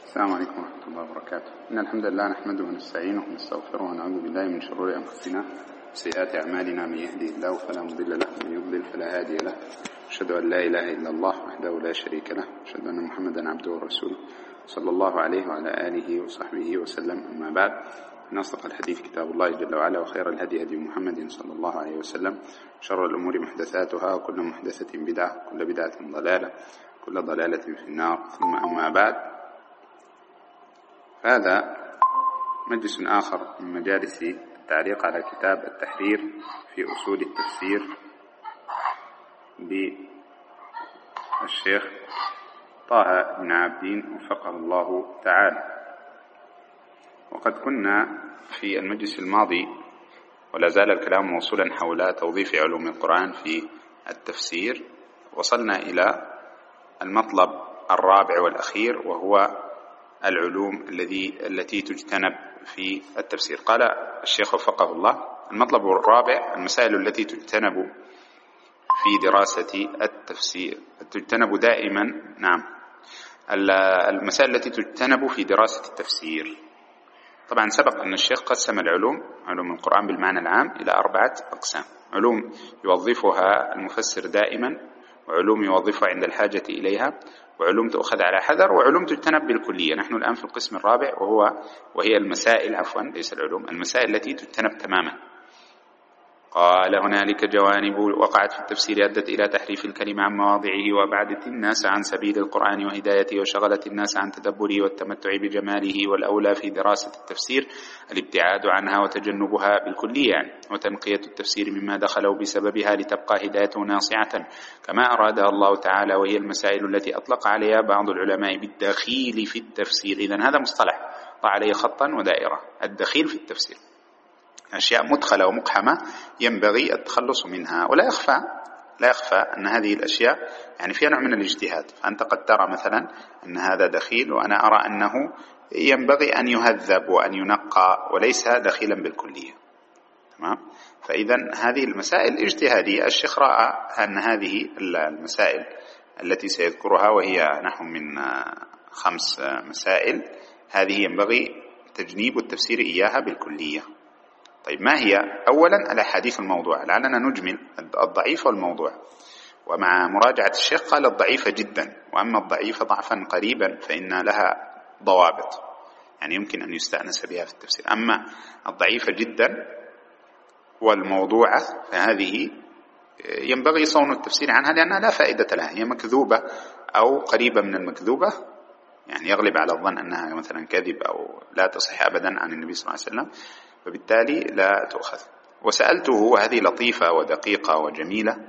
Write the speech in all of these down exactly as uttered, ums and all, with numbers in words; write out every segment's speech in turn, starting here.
السلام عليكم ورحمة الله وبركاته. إن الحمد لله نحمده ونستعينه ونستغفره ونعوذ بالله من شرور أنفسنا وسيئات أعمالنا. من يهدي الله فلا مضل له ومن يضلل فلا هادي له. أشهد أن لا إله إلا الله وحده لا شريك له، أشهد أن محمدا عبده ورسوله صلى الله عليه وعلى آله وصحبه وسلم. أما بعد، إن أصدق الحديث كتاب الله جل وعلا، وخير الهدي هدي محمد صلى الله عليه وسلم، شر الأمور محدثاتها، وكل محدثة بدعة، وكل بدعة ضلالة، كل ضلالة في النار. ثم أما بعد، هذا مجلس آخر من مجالس التعليق على كتاب التحرير في أصول التفسير بالشيخ طه بن عابدين وفقه الله تعالى. وقد كنا في المجلس الماضي ولا زال الكلام موصولا حول توظيف علوم القرآن في التفسير. وصلنا إلى المطلب الرابع والأخير، وهو العلوم الذي التي تجتنب في التفسير. قال الشيخ وفقه الله: المطلب الرابع المسائل التي تجتنب في دراسة التفسير، تجتنب دائما نعم المسائل التي تجتنب في دراسة التفسير. طبعا سبق أن الشيخ قسم العلوم، علوم القرآن بالمعنى العام، إلى أربعة أقسام: علوم يوظفها المفسر دائما، وعلوم يوظفها عند الحاجة إليها، وعلوم تأخذ على حذر، وعلوم تجتنب بالكلية. نحن الآن في القسم الرابع، وهو وهي المسائل عفوا ليس العلوم، المسائل التي تجتنب تماما. قال: هنالك جوانب وقعت في التفسير أدت إلى تحريف الكلمة عن مواضعه، وأبعدت الناس عن سبيل القرآن وهدايته، وشغلت الناس عن تدبره والتمتع بجماله. والأولى في دراسة التفسير الابتعاد عنها وتجنبها بالكلية، وتنقية التفسير مما دخلوا بسببها لتبقى هدايته ناصعة كما أرادها الله تعالى، وهي المسائل التي أطلق عليها بعض العلماء بالدخيل في التفسير. إذن هذا مصطلح ضع عليه خطا ودائرة: الدخيل في التفسير، أشياء مدخلة ومقحمة ينبغي التخلص منها. ولا يخفى لا يخفى أن هذه الأشياء يعني فيها نوع من الاجتهاد. فأنت قد ترى مثلا أن هذا دخيل، وأنا أرى أنه ينبغي أن يهذب وأن ينقى وليس دخيلا بالكلية. تمام؟ فإذا هذه المسائل اجتهادية. الشيخ رأى أن هذه المسائل التي سيذكرها، وهي نحو من خمس مسائل، هذه ينبغي تجنيب التفسير إياها بالكلية. طيب، ما هي؟ أولا الأحاديث الموضوعة، لعلنا نجمل الضعيف والموضوع. ومع مراجعة الشيخ قال الضعيفة جدا، وأما الضعيفة ضعفا قريبا فإن لها ضوابط، يعني يمكن أن يستأنس بها في التفسير. أما الضعيفة جدا والموضوعة فهذه ينبغي صون التفسير عنها، لأنها لا فائدة لها، هي مكذوبة أو قريبة من المكذوبة، يعني يغلب على الظن أنها مثلا كذب أو لا تصح أبدا عن النبي صلى الله عليه وسلم، فبالتالي لا تؤخذ. وسألته، وهذه لطيفة ودقيقة وجميلة،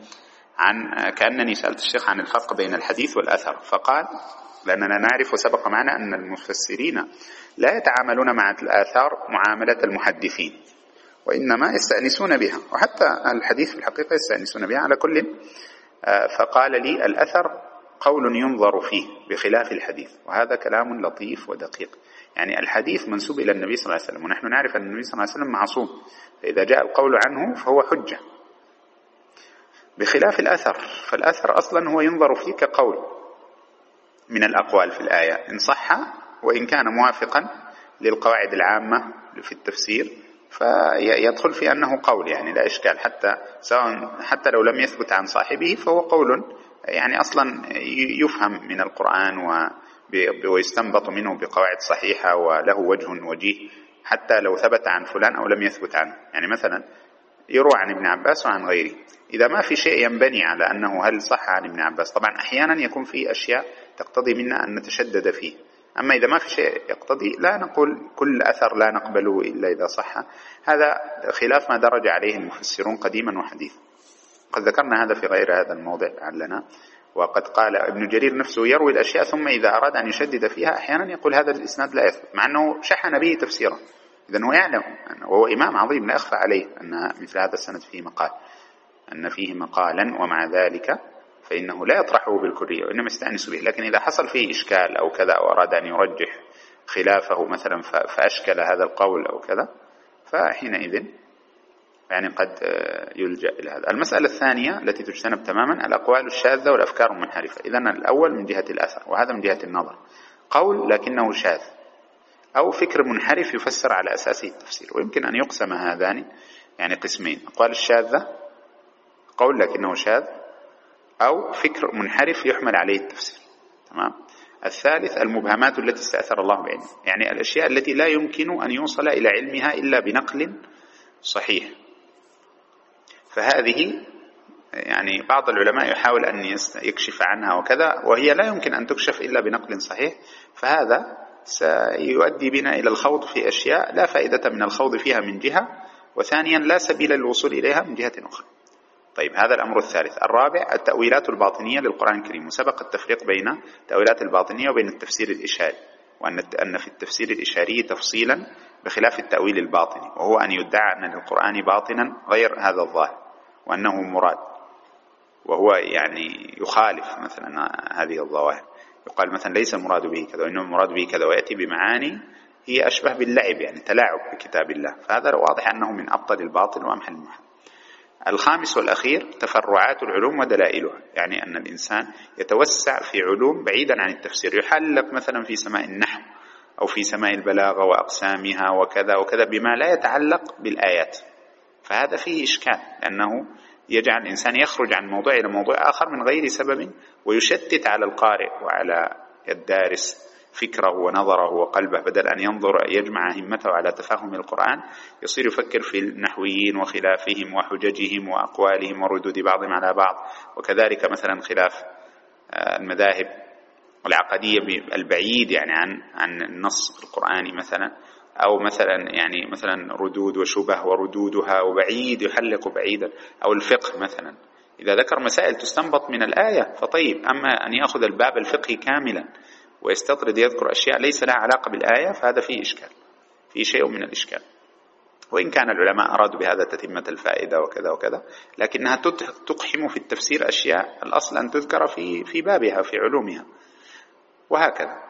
عن كأنني سألت الشيخ عن الفرق بين الحديث والأثر، فقال: لأننا نعرف وسبق معنا أن المفسرين لا يتعاملون مع الآثار معاملة المحدثين، وإنما يستأنسون بها، وحتى الحديث في الحقيقة يستأنسون بها على كل. فقال لي: الأثر قول ينظر فيه بخلاف الحديث، وهذا كلام لطيف ودقيق. يعني الحديث منسوب إلى النبي صلى الله عليه وسلم، ونحن نعرف أن النبي صلى الله عليه وسلم معصوم، فإذا جاء القول عنه فهو حجة، بخلاف الأثر. فالأثر أصلا هو ينظر فيه كقول من الأقوال في الآية، إن صح وإن كان موافقا للقواعد العامة في التفسير فيدخل في أنه قول، يعني لا إشكال، حتى سواء حتى لو لم يثبت عن صاحبه فهو قول يعني أصلا يفهم من القرآن ويستنبط منه بقواعد صحيحة وله وجه وجيه، حتى لو ثبت عن فلان أو لم يثبت عنه. يعني مثلا يروى عن ابن عباس وعن غيره، إذا ما في شيء ينبني على أنه هل صح عن ابن عباس، طبعا أحيانا يكون في أشياء تقتضي منا أن نتشدد فيه، أما إذا ما في شيء يقتضي لا نقول كل أثر لا نقبله إلا إذا صح. هذا خلاف ما درج عليه المفسرون قديما وحديثا، قد ذكرنا هذا في غير هذا الموضع لعلنا. وقد قال ابن جرير نفسه يروي الأشياء ثم إذا أراد أن يشدد فيها أحيانا يقول هذا الإسناد لا يثبت، مع أنه شحن به تفسيره. إذن هو يعلم، وهو إمام عظيم لا يخفى عليه أن مثل هذا السند فيه مقال، أن فيه مقالا، ومع ذلك فإنه لا يطرحه بالكلية وإنما يستأنس به. لكن إذا حصل فيه إشكال أو كذا أو أراد أن يرجح خلافه مثلا فأشكل هذا القول أو كذا، فحينئذ يعني قد يلجأ إلى هذا. المسألة الثانية التي تجتنب تماما الأقوال الشاذة والأفكار المنحرفة. إذن الأول من جهة الأثر، وهذا من جهة النظر. قول لكنه شاذ، أو فكر منحرف يفسر على أساسه التفسير. ويمكن أن يقسم هذان يعني قسمين: أقوال الشاذة قول لكنه شاذ، أو فكر منحرف يحمل عليه التفسير. تمام. الثالث المبهمات التي استأثر الله بعلمه، يعني الأشياء التي لا يمكن أن يوصل إلى علمها إلا بنقل صحيح. فهذه يعني بعض العلماء يحاول أن يكشف عنها وكذا، وهي لا يمكن أن تكشف إلا بنقل صحيح. فهذا سيؤدي بنا إلى الخوض في أشياء لا فائدة من الخوض فيها من جهة، وثانيا لا سبيل للوصول إليها من جهة أخرى. طيب، هذا الأمر الثالث. الرابع التأويلات الباطنية للقرآن الكريم. وسبق التفريق بين التأويلات الباطنية وبين التفسير الإشاري، وأن أن في التفسير الإشاري تفصيلا بخلاف التأويل الباطني، وهو أن يدعى أن للقرآن باطنا غير هذا الظاهر وأنه مراد، وهو يعني يخالف مثلا هذه الظواهر. يقال مثلا ليس المراد به كذا وإنما المراد به كذا، ويأتي بمعاني هي أشبه باللعب، يعني تلاعب بكتاب الله. فهذا واضح أنه من أبطل الباطل وأمحل المحال. الخامس والأخير تفرعات العلوم ودلائلها، يعني أن الإنسان يتوسع في علوم بعيدا عن التفسير، يحلق مثلا في سماء النحو أو في سماء البلاغة وأقسامها وكذا وكذا بما لا يتعلق بالآيات. فهذا فيه إشكال، لأنه يجعل الإنسان يخرج عن موضوع إلى موضوع آخر من غير سبب، ويشتت على القارئ وعلى الدارس فكره ونظره وقلبه، بدل أن ينظر يجمع همته على تفهم القرآن يصير يفكر في النحويين وخلافهم وحججهم وأقوالهم وردود بعضهم على بعض. وكذلك مثلا خلاف المذاهب العقدية البعيد يعني عن عن النص القرآني مثلا، أو مثلا يعني مثلا ردود وشبه وردودها وبعيد يحلق بعيدا، أو الفقه مثلا إذا ذكر مسائل تستنبط من الآية فطيب، أما أن يأخذ الباب الفقهي كاملا ويستطرد يذكر أشياء ليس لها علاقة بالآية، فهذا فيه إشكال، فيه شيء من الإشكال. وإن كان العلماء أرادوا بهذا تتمة الفائدة وكذا وكذا، لكنها تقحم في التفسير أشياء الأصل أن تذكر في في بابها في علومها. وهكذا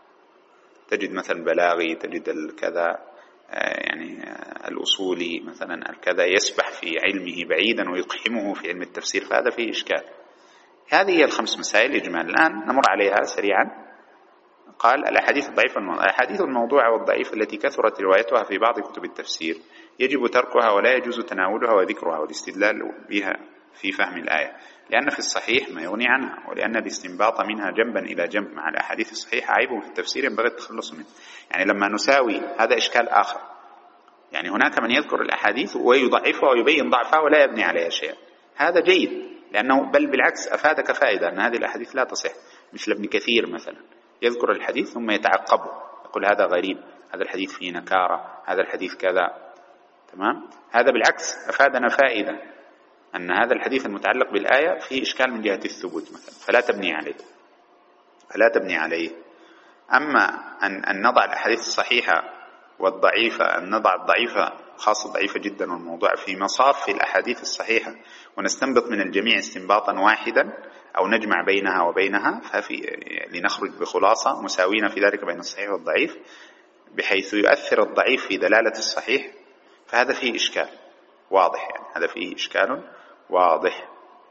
تجد مثلا بلاغي، تجد الكذا يعني الأصولي مثلا الكذا يسبح في علمه بعيدا ويقحمه في علم التفسير، فهذا فيه إشكال. هذه هي الخمس مسائل إجمالا، الآن نمر عليها سريعا. قال الأحاديث الضعيفة الموضوعة. الأحاديث الموضوعة والضعيفة التي كثرت روايتها في بعض كتب التفسير يجب تركها ولا يجوز تناولها وذكرها والاستدلال بها في فهم الآية، لأن في الصحيح ما يغني عنها، ولأن الاستنباط منها جنبا إلى جنب مع الأحاديث الصحيحة عيب في التفسير ينبغي التخلص منه. يعني لما نساوي هذا إشكال آخر، يعني هناك من يذكر الأحاديث ويضعفها ويبين ضعفها ولا يبني عليها شيئا، هذا جيد، لأنه بل بالعكس أفادك فائدة أن هذه الأحاديث لا تصح. مثل ابن كثير مثلا يذكر الحديث ثم يتعقبه، يقول هذا غريب، هذا الحديث فيه نكارة، هذا الحديث كذا. تمام، هذا بالعكس أفادنا فائدة أن هذا الحديث المتعلق بالآية فيه إشكال من جهة الثبوت مثلا، فلا تبني عليه فلا تبني عليه. أما أن, أن نضع الأحاديث الصحيحة والضعيفة، أن نضع الضعيفة خاصة الضعيفة جدا والموضوع في مصاف في الأحاديث الصحيحة ونستنبط من الجميع استنباطا واحدا أو نجمع بينها وبينها ففي لنخرج بخلاصة مساوين في ذلك بين الصحيح والضعيف بحيث يؤثر الضعيف في دلالة الصحيح، فهذا فيه إشكال واضح، يعني هذا فيه إشكال واضح.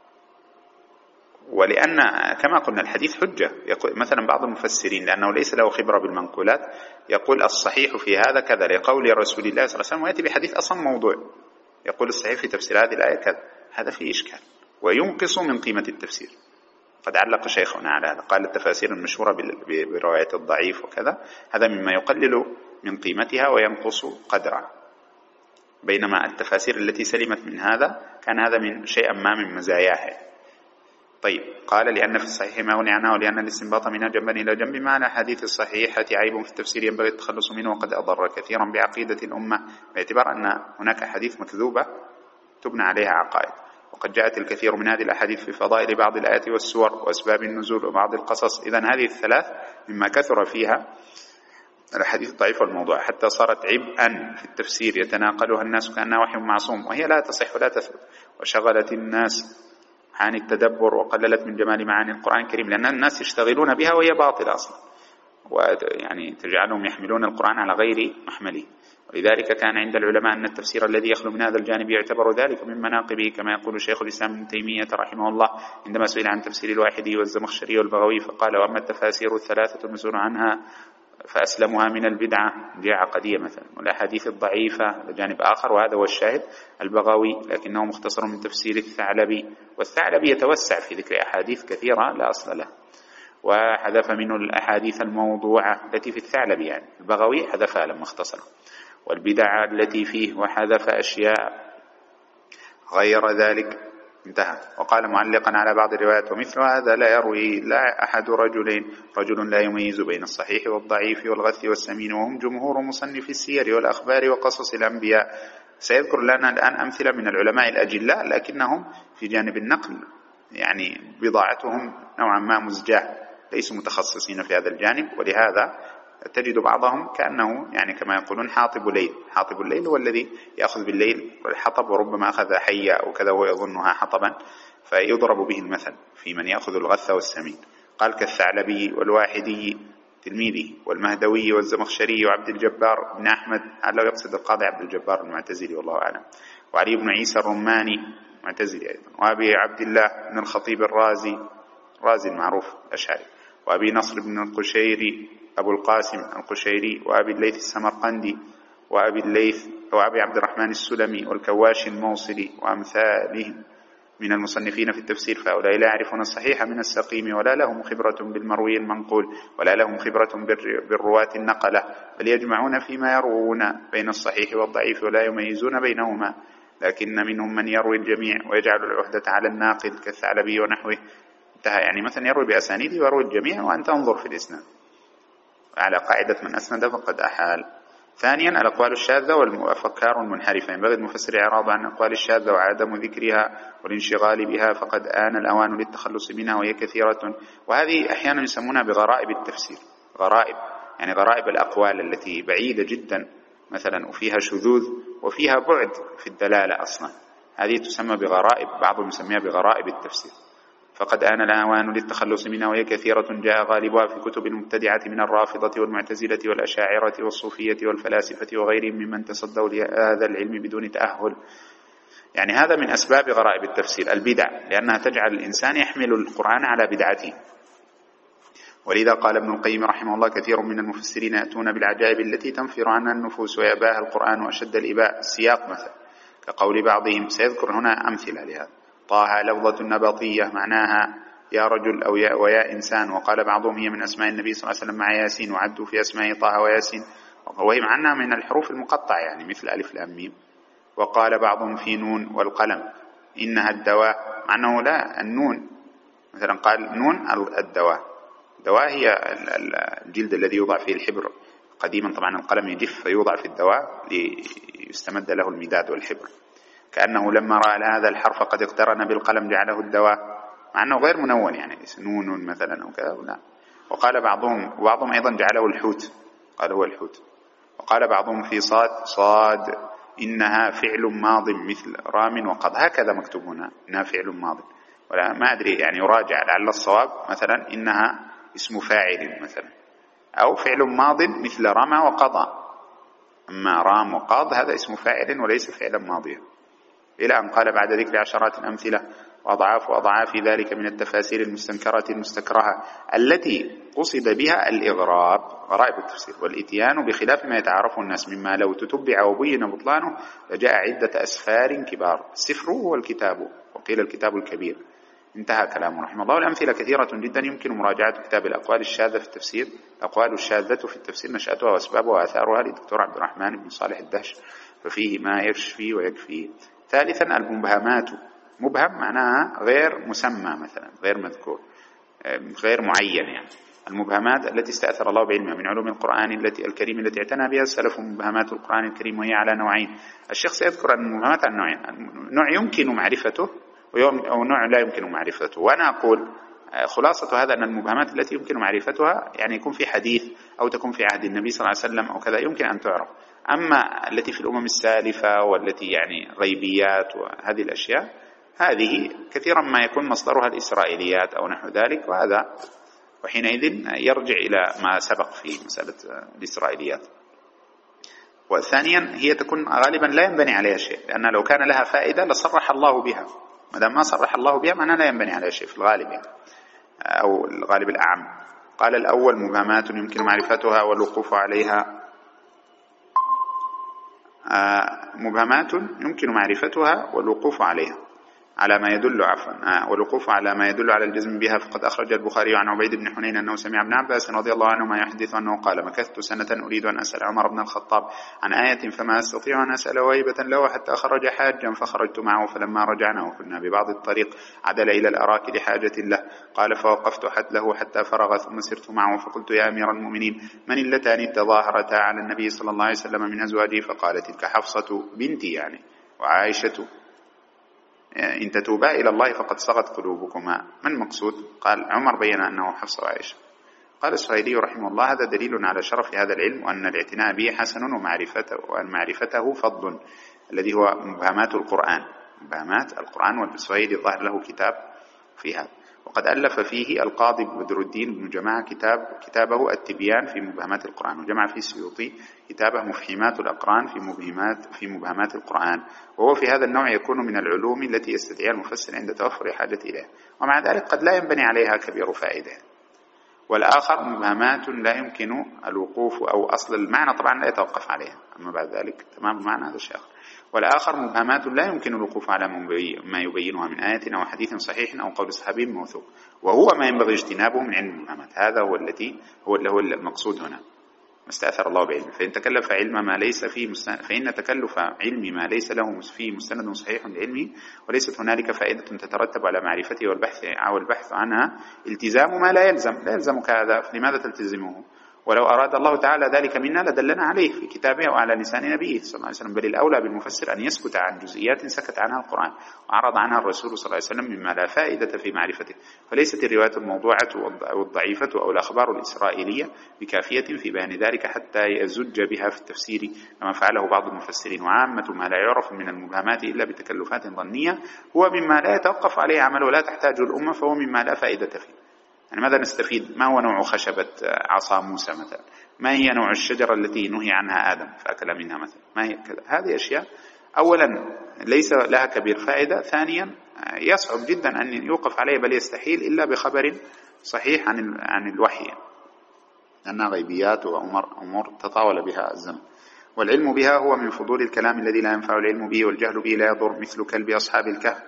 ولأن كما قلنا الحديث حجة، يقول مثلا بعض المفسرين لأنه ليس له خبرة بالمنقولات يقول الصحيح في هذا كذا لقول رسول الله صلى الله عليه وسلم، ويأتي بحديث أصلا موضوع يقول الصحيح في تفسير هذه الآية كذا، هذا فيه إشكال وينقص من قيمة التفسير. قد علق شيخنا على هذا، قال التفاسير المشهورة برواية الضعيف وكذا هذا مما يقلل من قيمتها وينقص قدرها، بينما التفاسير التي سلمت من هذا كان هذا من شيئا ما من مزاياها. طيب، قال لأن في الصحيح ما يغني عنها ولأن الاستنباط منها جنبا إلى جنب مع الأحاديث الصحيحة عيب في التفسير ينبغي التخلص منه، وقد أضر كثيرا بعقيدة الأمة، باعتبار أن هناك أحاديث مكذوبة تبنى عليها عقائد. وقد جاءت الكثير من هذه الأحاديث في فضائل بعض الآيات والسور وأسباب النزول وبعض القصص. إذن هذه الثلاث مما كثر فيها الحديث الضعيف والموضوع حتى صارت عبئا في التفسير يتناقلها الناس كأنها وحي معصوم، وهي لا تصح ولا تثبت، وشغلت الناس عن التدبر وقللت من جمال معاني القرآن الكريم، لأن الناس يشتغلون بها وهي باطلة أصلا. ويعني تجعلهم يحملون القرآن على غير محمله. ولذلك كان عند العلماء أن التفسير الذي يخلو من هذا الجانب يعتبر ذلك من مناقبه، كما يقول شيخ الإسلام ابن تيمية رحمه الله عندما سئل عن تفسير الواحدي والزمخشري والبغوي فقال: وأما التفاسير الثلاثة المسؤول عنها فأسلمها من البدعة جاء عقدية مثلا، والأحاديث الضعيفة لجانب آخر، وهذا هو الشاهد البغوي، لكنه مختصر من تفسير الثعلبي، والثعلبي يتوسع في ذكر أحاديث كثيرة لا أصل لها، وحذف منه الأحاديث الموضوعة التي في الثعلبي، يعني البغوي حذفها لما اختصر، والبدع التي فيه وحذف أشياء غير ذلك، انتهى. وقال معلقا على بعض الروايات: ومثل هذا لا يروي لا أحد رجلين رجل لا يميز بين الصحيح والضعيف والغث والسمين، وهم جمهور مصنف السير والأخبار وقصص الأنبياء. سيذكر لنا الآن أمثلة من العلماء الأجلاء، لكنهم في جانب النقل يعني بضاعتهم نوعا ما مزجاة، ليسوا متخصصين في هذا الجانب، ولهذا تجد بعضهم كأنه يعني كما يقولون حاطب ليل. حاطب الليل هو الذي يأخذ بالليل الحطب، وربما أخذ حية أو كذا وهو يظنها حطبا، فيضرب به المثل في من يأخذ الغث والسمين. قال: كالثعلبي والواحدي تلميذه والمهدوي والزمخشري وعبد الجبار بن أحمد، على يقصد القاضي عبد الجبار المعتزلي والله أعلم، وعلي بن عيسى الرماني معتزلي أيضا، وأبي عبد الله بن الخطيب الرازي رازي المعروف الأشعري، وأبي نصر بن القشيري أبو القاسم القشيري، وأبي الليث السمرقندي، وأبي الليث وأبي عبد الرحمن السلمي والكواش الموصلي وأمثالهم من المصنفين في التفسير، فهؤلاء لا يعرفون الصحيح من السقيم، ولا لهم خبرة بالمروي المنقول، ولا لهم خبرة بالرواة النقلة، بل يجمعون فيما يروون بين الصحيح والضعيف ولا يميزون بينهما. لكن منهم من يروي الجميع ويجعل العهدة على الناقل كالثعلبي ونحوه، انتهى. يعني مثلا يروي بأسانيده ويروي الجميع وأنت انظر في الإسناد على قاعدة من أسند فقد أحال. ثانيا: الأقوال الشاذة والأفكار المنحرفة، ينبغي المفسر إعراض عن الأقوال الشاذة وعدم ذكرها والانشغال بها، فقد آن الأوان للتخلص منها، وهي كثيرة، وهذه أحيانا يسمونها بغرائب التفسير. غرائب يعني غرائب الأقوال التي بعيدة جدا مثلا وفيها شذوذ وفيها بعد في الدلالة أصلا، هذه تسمى بغرائب، بعضهم يسميها بغرائب التفسير. فقد آن الأوان للتخلص منها، وهي كثيرة جاء غالبها في كتب المبتدعة من الرافضة والمعتزلة والأشاعرة والصوفية والفلاسفة وغيرهم ممن تصدوا لهذا العلم بدون تأهل. يعني هذا من أسباب غرائب التفسير البدع، لأنها تجعل الإنسان يحمل القرآن على بدعته. ولذا قال ابن القيم رحمه الله: كثير من المفسرين يأتون بالعجائب التي تنفر عنها النفوس ويأباها القرآن وأشد الإباء. السياق مثلا كقول بعضهم، سيذكر هنا أمثلة لهذا: طه لفظة نبطية معناها يا رجل أو يا ويا إنسان، وقال بعضهم هي من أسماء النبي صلى الله عليه وسلم مع ياسين، وعدوا في أسماء طه وياسين، وهي معناها من الحروف المقطعة يعني مثل ألف لام ميم. وقال بعضهم في نون والقلم إنها الدواء، مع أنه لا، النون مثلا قال نون الدواء، دواء هي الجلد الذي يوضع فيه الحبر. قديما طبعا القلم يجف فيوضع في الدواء ليستمد له المداد والحبر، كأنه لما رأى هذا الحرف قد اقترن بالقلم جعله الدواء، مع أنه غير منون يعني نون مثلا أو كذا لا. وقال بعضهم وبعضهم أيضا جعله الحوت، قال هو الحوت. وقال بعضهم في صاد صاد إنها فعل ماض مثل رام وقض، هكذا مكتوب هنا إنها فعل ماض، ولا ما أدري يعني يراجع لعل الصواب مثلا إنها اسم فاعل مثلا، أو فعل ماض مثل رمى وقضى، أما رام وقاض هذا اسم فاعل وليس فعلا ماضيا. إلى أن قال بعد ذكر عشرات الأمثلة وأضعاف وأضعاف ذلك من التفاسير المستنكرة المستكرهة التي قصد بها الإغراب، غرائب التفسير، والإتيان بخلاف ما يتعارفه الناس، مما لو تتبع وبين بطلانه لجاء عدة أسفار كبار. السفر هو الكتاب، وقيل الكتاب الكبير، انتهى كلامه رحمه الله. والأمثلة كثيرة جدا، يمكن مراجعة كتاب الأقوال الشاذة في التفسير، الأقوال الشاذة في التفسير نشأتها وأسبابها وآثارها للدكتور عبد الرحمن بن صالح الدهش، ففيه ما يشفي ويكفي. ثالثا: المبهمات. مبهم معناها غير مسمى مثلا، غير مذكور، غير معين. يعني المبهمات التي استأثر الله بعلمها من علوم القرآن التي الكريم التي اعتنى بها السلف، مبهمات القرآن الكريم، وهي على نوعين. الشيخ سيذكر أن المبهمات على نوعين: نوع يمكن معرفته أو نوع لا يمكن معرفته. وأنا أقول خلاصة هذا أن المبهمات التي يمكن معرفتها يعني يكون في حديث أو تكون في عهد النبي صلى الله عليه وسلم أو كذا يمكن أن تعرف. أما التي في الأمم السالفة والتي يعني غيبيات وهذه الأشياء، هذه كثيرا ما يكون مصدرها الإسرائيليات أو نحو ذلك، وهذا وحينئذ يرجع إلى ما سبق في مسألة الإسرائيليات. وثانيا هي تكون غالبا لا ينبني عليها شيء، لأن لو كان لها فائدة لصرح الله بها، ما دام ما صرح الله بها معناه لا ينبني عليها شيء في الغالب يعني، أو الغالب الأعم. قال الأول مبهمات يمكن معرفتها والوقوف عليها. مبهمات يمكن معرفتها والوقوف عليها على ما يدل عفوا آه والوقوف على ما يدل على الجزم بها. فقد أخرج البخاري عن عبيد بن حنين أنه سمع ابن عباس رضي الله عنهما يحدث أنه قال: مكثت سنة أريد أن أسأل عمر بن الخطاب عن آية فما أستطيع أن أسأل وهيبة له حتى خرج حاجا، فخرجت معه، فلما رجعنا وكنا ببعض الطريق عدل إلى الأراك لحاجة له. قال: فوقفت حد له حتى فرغ، ثم سرت معه فقلت: يا أمير المؤمنين، من اللتان تظاهرتا على النبي صلى الله عليه وسلم من أزواجه؟ فقال: تلك حفصة بنتي يعني وعائشة، إن تتوبا إلى الله فقد صغت قلوبكما. ما المقصود؟ قال: عمر بين أنه حفصة وعائشة. قال السهيلي رحمه الله: هذا دليل على شرف هذا العلم، وأن الاعتناء به حسن، ومعرفته وأن معرفته فضل، الذي هو مبهمات القرآن. مبهمات القرآن، والسهيلي ظهر له كتاب في هذا، وقد ألف فيه القاضي بدر الدين بن جماعة كتاب كتابه التبيان في مبهمات القرآن، وجمع فيه السيوطي كتابه مفحمات الأقران في مبهمات في مبهمات القرآن. وهو في هذا النوع يكون من العلوم التي يستدعيها المفسر عند توفر حاجة إليها، ومع ذلك قد لا ينبني عليها كبير فائدة. والآخر مبهمات لا يمكن الوقوف، أو أصل المعنى طبعا لا يتوقف عليها، أما بعد ذلك تمام المعنى هذا الشيء آخر. والآخر مبهمات لا يمكن الوقوف على ما يبينها من آية أو حديث صحيح أو قول صحابي موثوق، وهو ما ينبغي اجتنابه من علم المبهمات. هذا هو الذي هو اللي هو المقصود هنا، ما استأثر الله بعلمه. فإن تكلف علم ما ليس فيه مستند، فإن تكلف علم ما ليس له فيه مستند صحيح لعلمه، وليست هنالك فائدة تترتب على معرفته والبحث أو البحث عنها، التزام ما لا يلزم لا يلزمك هذا، فلماذا تلتزمه؟ ولو أراد الله تعالى ذلك منا لدلنا عليه في كتابه وعلى لسان نبيه صلى الله عليه وسلم. بل الأولى بالمفسر أن يسكت عن جزئيات سكت عنها القرآن وعرض عنها الرسول صلى الله عليه وسلم مما لا فائدة في معرفته. فليست الروايات الموضوعة أو الضعيفة أو الأخبار الإسرائيلية بكافية في بيان ذلك حتى يزج بها في التفسير كما فعله بعض المفسرين. وعامة ما لا يعرف من المبهمات إلا بتكلفات ظنية هو مما لا يتوقف عليه عمل ولا تحتاج الأمة، فهو مما لا فائدة فيه. يعني ماذا نستفيد؟ ما هو نوع خشبة عصا موسى مثلا؟ ما هي نوع الشجرة التي نهي عنها آدم فأكل منها مثلا؟ ما هي كذا؟ هذه أشياء أولا ليس لها كبير فائدة، ثانيا يصعب جدا أن يوقف عليه، بل يستحيل إلا بخبر صحيح عن عن الوحي، لأنها غيبيات وأمور أمور تطاول بها الزمن. والعلم بها هو من فضول الكلام الذي لا ينفع العلم به، والجهل به لا يضر، مثل كلب أصحاب الكهف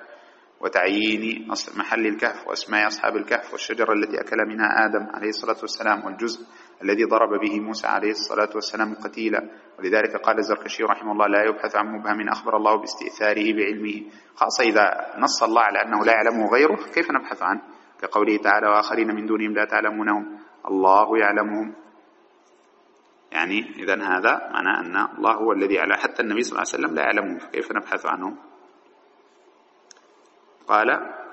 وتعيين محل الكهف وأسماء أصحاب الكهف، والشجرة التي أكل منها آدم عليه الصلاة والسلام، والجزء الذي ضرب به موسى عليه الصلاة والسلام قتيلا. ولذلك قال الزركشي رحمه الله: لا يبحث عن مبهم أخبر الله باستئثاره بعلمه، خاصة إذا نص الله على أنه لا يعلمه غيره، كيف نبحث عنه؟ كقوله تعالى: وآخرين من دونهم لا تعلمونهم الله يعلمهم. يعني إذن هذا معنى أن الله هو الذي على، حتى النبي صلى الله عليه وسلم لا يعلمه، فكيف نبحث عنه؟ قال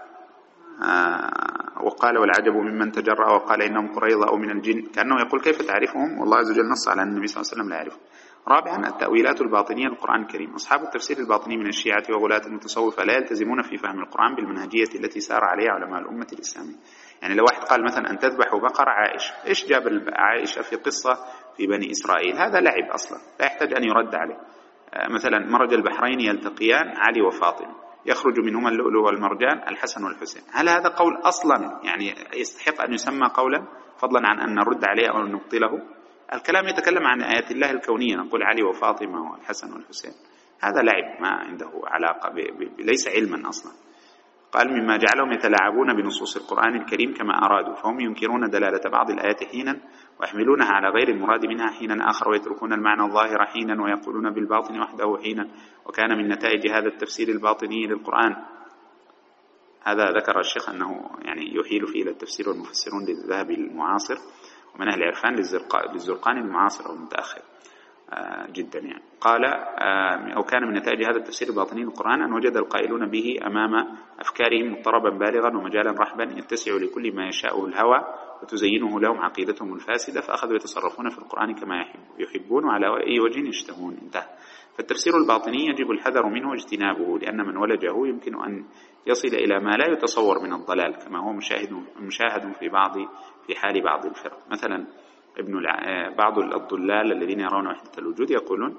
آه وقال: والعجب ممن تجرأ وقال إنهم قريظة أو من الجن، كأنه يقول كيف تعرفهم والله عز وجل نص على النبي صلى الله عليه وسلم لا يعرفهم. رابعا التأويلات الباطنية للقرآن الكريم. أصحاب التفسير الباطني من الشيعة وغلاة المتصوفة لا يلتزمون في فهم القرآن بالمنهجية التي سار عليها علماء الأمة الإسلامية. يعني لو واحد قال مثلا أن تذبح بقرة عائشة، إيش جاب عائشة في قصة في بني إسرائيل؟ هذا لعب أصلا لا يحتاج أن يرد عليه. آه مثلا مرج البحرين يلتقيان علي وفاطمة، يخرج منهما اللؤلؤ والمرجان الحسن والحسين. هل هذا قول أصلا يعني يستحق أن يسمى قولا، فضلا عن أن نرد عليه أو نبطله؟ الكلام يتكلم عن آيات الله الكونية، نقول علي وفاطمة والحسن والحسين، هذا لعب ما عنده علاقة ب... ب... ليس علما أصلا. قال: مما جعلهم يتلاعبون بنصوص القرآن الكريم كما أرادوا، فهم ينكرون دلالة بعض الآيات حينا ويحملونها على غير المراد منها حينا آخر، ويتركون المعنى الظاهر حينا ويقولون بالباطن وحده حينا. وكان من نتائج هذا التفسير الباطني للقرآن، هذا ذكر الشيخ أنه يعني يحيل فيه إلى التفسير والمفسرون للذهبي المعاصر ومن أهل العرفان للزرقاني المعاصر أو المتأخر. جدا يعني. قال أو كان من نتائج هذا التفسير الباطني للقرآن أن وجد القائلون به أمام أفكارهم مضطربا بالغا ومجالا رحبا يتسع لكل ما يشاءه الهوى وتزينه لهم عقيدتهم الفاسدة، فأخذوا يتصرفون في القرآن كما يحبون وعلى أي وجه يشتهون. انتهى. فالتفسير الباطني يجب الحذر منه واجتنابه، لأن من ولجه يمكن أن يصل إلى ما لا يتصور من الضلال، كما هو مشاهد مشاهد في بعض في حال بعض الفرق. مثلا ابن بعض الضلال الذين يرون وحدة الوجود يقولون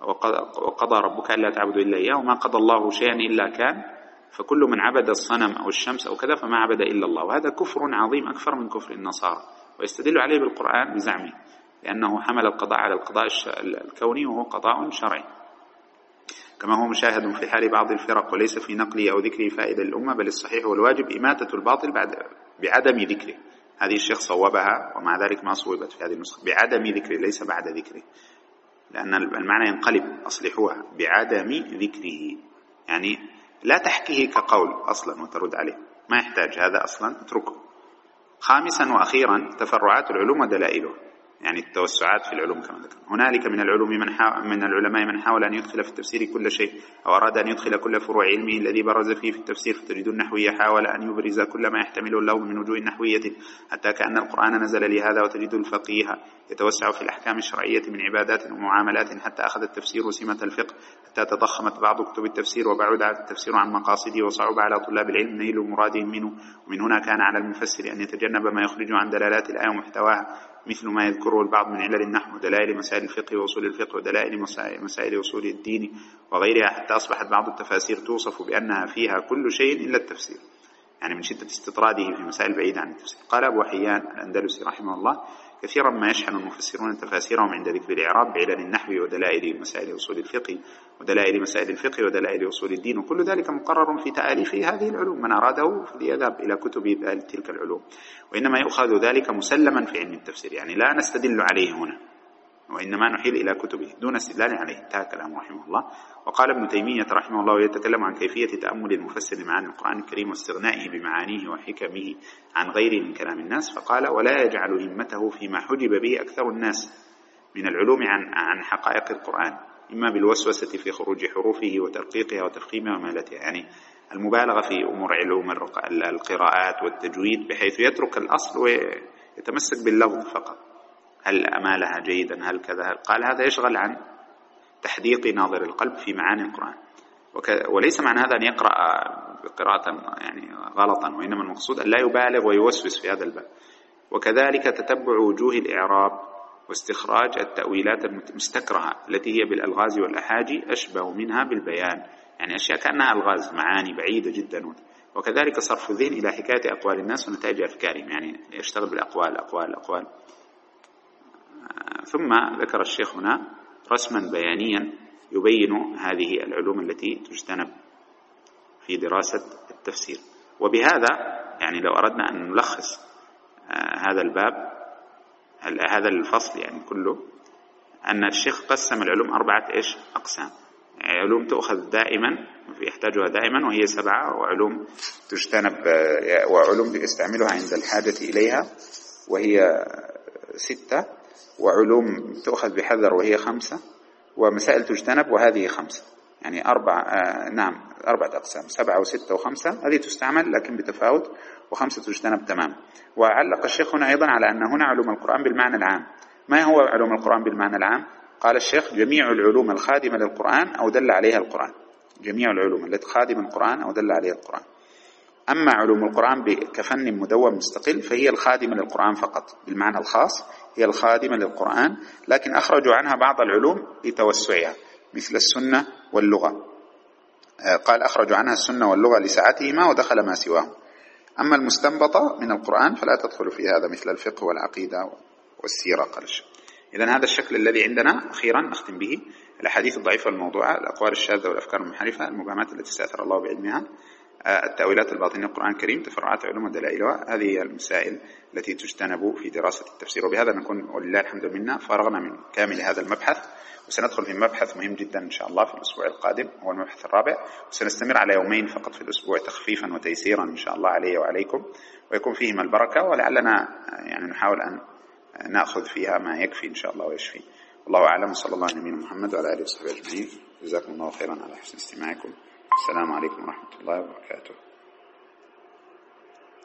وقضى ربك ألا تعبدوا إلا إياه وما قضى الله شيئا إلا كان، فكل من عبد الصنم أو الشمس أو كذا فما عبد إلا الله، وهذا كفر عظيم أكثر من كفر النصارى، ويستدل عليه بالقرآن بزعمه لأنه حمل القضاء على القضاء الكوني وهو قضاء شرعي، كما هو مشاهد في حال بعض الفرق، وليس في نقله أو ذكره فائدة للأمة، بل الصحيح والواجب إماتة الباطل بعد بعدم ذكره. هذه الشيخ صوبها ومع ذلك ما صوبت في هذه النسخة، بعدم ذكره ليس بعد ذكره، لأن المعنى ينقلب، أصلحوها بعدم ذكره، يعني لا تحكيه كقول أصلا وترد عليه، ما يحتاج هذا أصلا، اتركه. خامسا وأخيرا تفرعات العلوم ودلائله، يعني التوسعات في العلوم كما ذكر. هنالك من العلوم من, من العلماء من حاول أن يدخل في التفسير كل شيء، أو أراد أن يدخل كل فروع علمه الذي برز فيه في التفسير، فتجد النحوية حاول أن يبرز كل ما يحتمله اللوم من وجوه نحوية حتى كأن القرآن نزل لهذا، وتجد الفقيه يتوسع في الأحكام الشرعية من عبادات ومعاملات حتى أخذ التفسير سمة الفقه، حتى تضخمت بعض كتب التفسير وبعد التفسير عن مقاصده وصعب على طلاب العلم نيل مرادهم منه، ومن هنا كان على المفسر أن يتجنب ما يخرج عن دلالات الآية ومحتواها، مثل ما يذكره البعض من علل النحو ودلائل مسائل الفقه وأصول الفقه ودلائل مسائل أصول الدين وغيرها، حتى أصبحت بعض التفاسير توصف بأنها فيها كل شيء إلا التفسير، يعني من شدة استطراده في مسائل بعيدة عن التفسير. قال أبو حيان الأندلسي رحمه الله: كثيرا ما يشحن المفسرون تفاسيرهم عند ذكر الإعراب بعلل النحو ودلائل مسائل أصول الفقه ودلائل مسائل الفقه ودلائل أصول الدين، وكل ذلك مقرر في تآليف هذه العلوم، من أراده فليذهب إلى كتب تلك العلوم، وإنما يؤخذ ذلك مسلما في علم التفسير، يعني لا نستدل عليه هنا، وإنما نحيل إلى كتبه دون استدلال عليه. انتهى كلامه رحمه الله. وقال ابن تيمية رحمه الله يتكلم عن كيفية تأمل المفسر لمعاني القرآن الكريم واستغنائه بمعانيه وحكمه عن غيره من كلام الناس، فقال: ولا يجعل همته فيما حجب به أكثر الناس من العلوم عن عن حقائق القرآن، إما بالوسوسة في خروج حروفه وترقيقها وتفخيمها ومالتها، يعني المبالغة في أمور علوم القراءات والتجويد بحيث يترك الأصل ويتمسك باللفظ فقط، هل أمالها جيدا، هل كذا، هل قال، هذا يشغل عن تحديق ناظر القلب في معاني القرآن. وليس معنى هذا أن يقرأ قراءة يعني غلطا، وإنما المقصود أن لا يبالغ ويوسوس في هذا الباب. وكذلك تتبع وجوه الإعراب واستخراج التأويلات المستكرهة التي هي بالألغاز والأحاجي أشبه منها بالبيان، يعني أشياء كأنها ألغاز، معاني بعيدة جدا. وكذلك صرف الذهن إلى حكاية أقوال الناس ونتائج أفكارهم، يعني يشتغل بالأقوال أقوال أقوال. ثم ذكر الشيخ هنا رسما بيانيا يبين هذه العلوم التي تجتنب في دراسة التفسير. وبهذا يعني لو أردنا أن نلخص هذا الباب، هذا الفصل يعني كله، أن الشيخ قسم العلوم أربعة إيش أقسام: علوم تؤخذ دائما يحتاجها دائما وهي سبعة، وعلوم تجتنب وعلوم يستعملها عند الحاجة إليها وهي ستة، وعلوم تؤخذ بحذر وهي خمسة، ومسائل تجتنب وهذه خمسة، يعني أربع آه نعم أربعة أقسام: سبعة وستة وخمسة، هذه تستعمل لكن بتفاوت، وخمسة تجتنب تمام. وعلق الشيخ هنا أيضا على أن هنا علوم القرآن بالمعنى العام. ما هو علوم القرآن بالمعنى العام؟ قال الشيخ: جميع العلوم الخادمة للقرآن أو دل عليها القرآن، جميع العلوم التي خادم القرآن أو دل عليها القرآن. أما علوم القرآن كفن مدون مستقل فهي الخادمة للقرآن فقط بالمعنى الخاص، هي الخادمة للقرآن، لكن أخرجوا عنها بعض العلوم لتوسعها مثل السنة واللغة، قال أخرجوا عنها السنة واللغة لسعتهما ودخل ما سواهم. أما المستنبطة من القرآن فلا تدخل في هذا مثل الفقه والعقيدة والسيرة. قال الشيخ: إذن هذا الشكل الذي عندنا. أخيرا نختم به: الأحاديث الضعيفة والموضوعة، الأقوال الشاذة والأفكار المنحرفة، المبهمات التي استأثر الله بعلمها، التأويلات الباطنية للقرآن الكريم، تفرعات علوم ودلائلها. هذه هي المسائل التي تجتنب في دراسة التفسير. وبهذا نكون ولله الحمد منا فرغنا من كامل هذا المبحث، وسندخل في مبحث مهم جدا إن شاء الله في الأسبوع القادم، هو المبحث الرابع، وسنستمر على يومين فقط في الأسبوع تخفيفا وتيسيرا إن شاء الله علي وعليكم، ويكون فيهما البركة، ولعلنا يعني نحاول أن نأخذ فيها ما يكفي إن شاء الله ويشفي. الله أعلم، صلى الله على نبينا محمد وعلى آله وصحبه أجمعين. جزاكم الله خيرا على حسن استماعكم. السلام عليكم ورحمة الله وبركاته.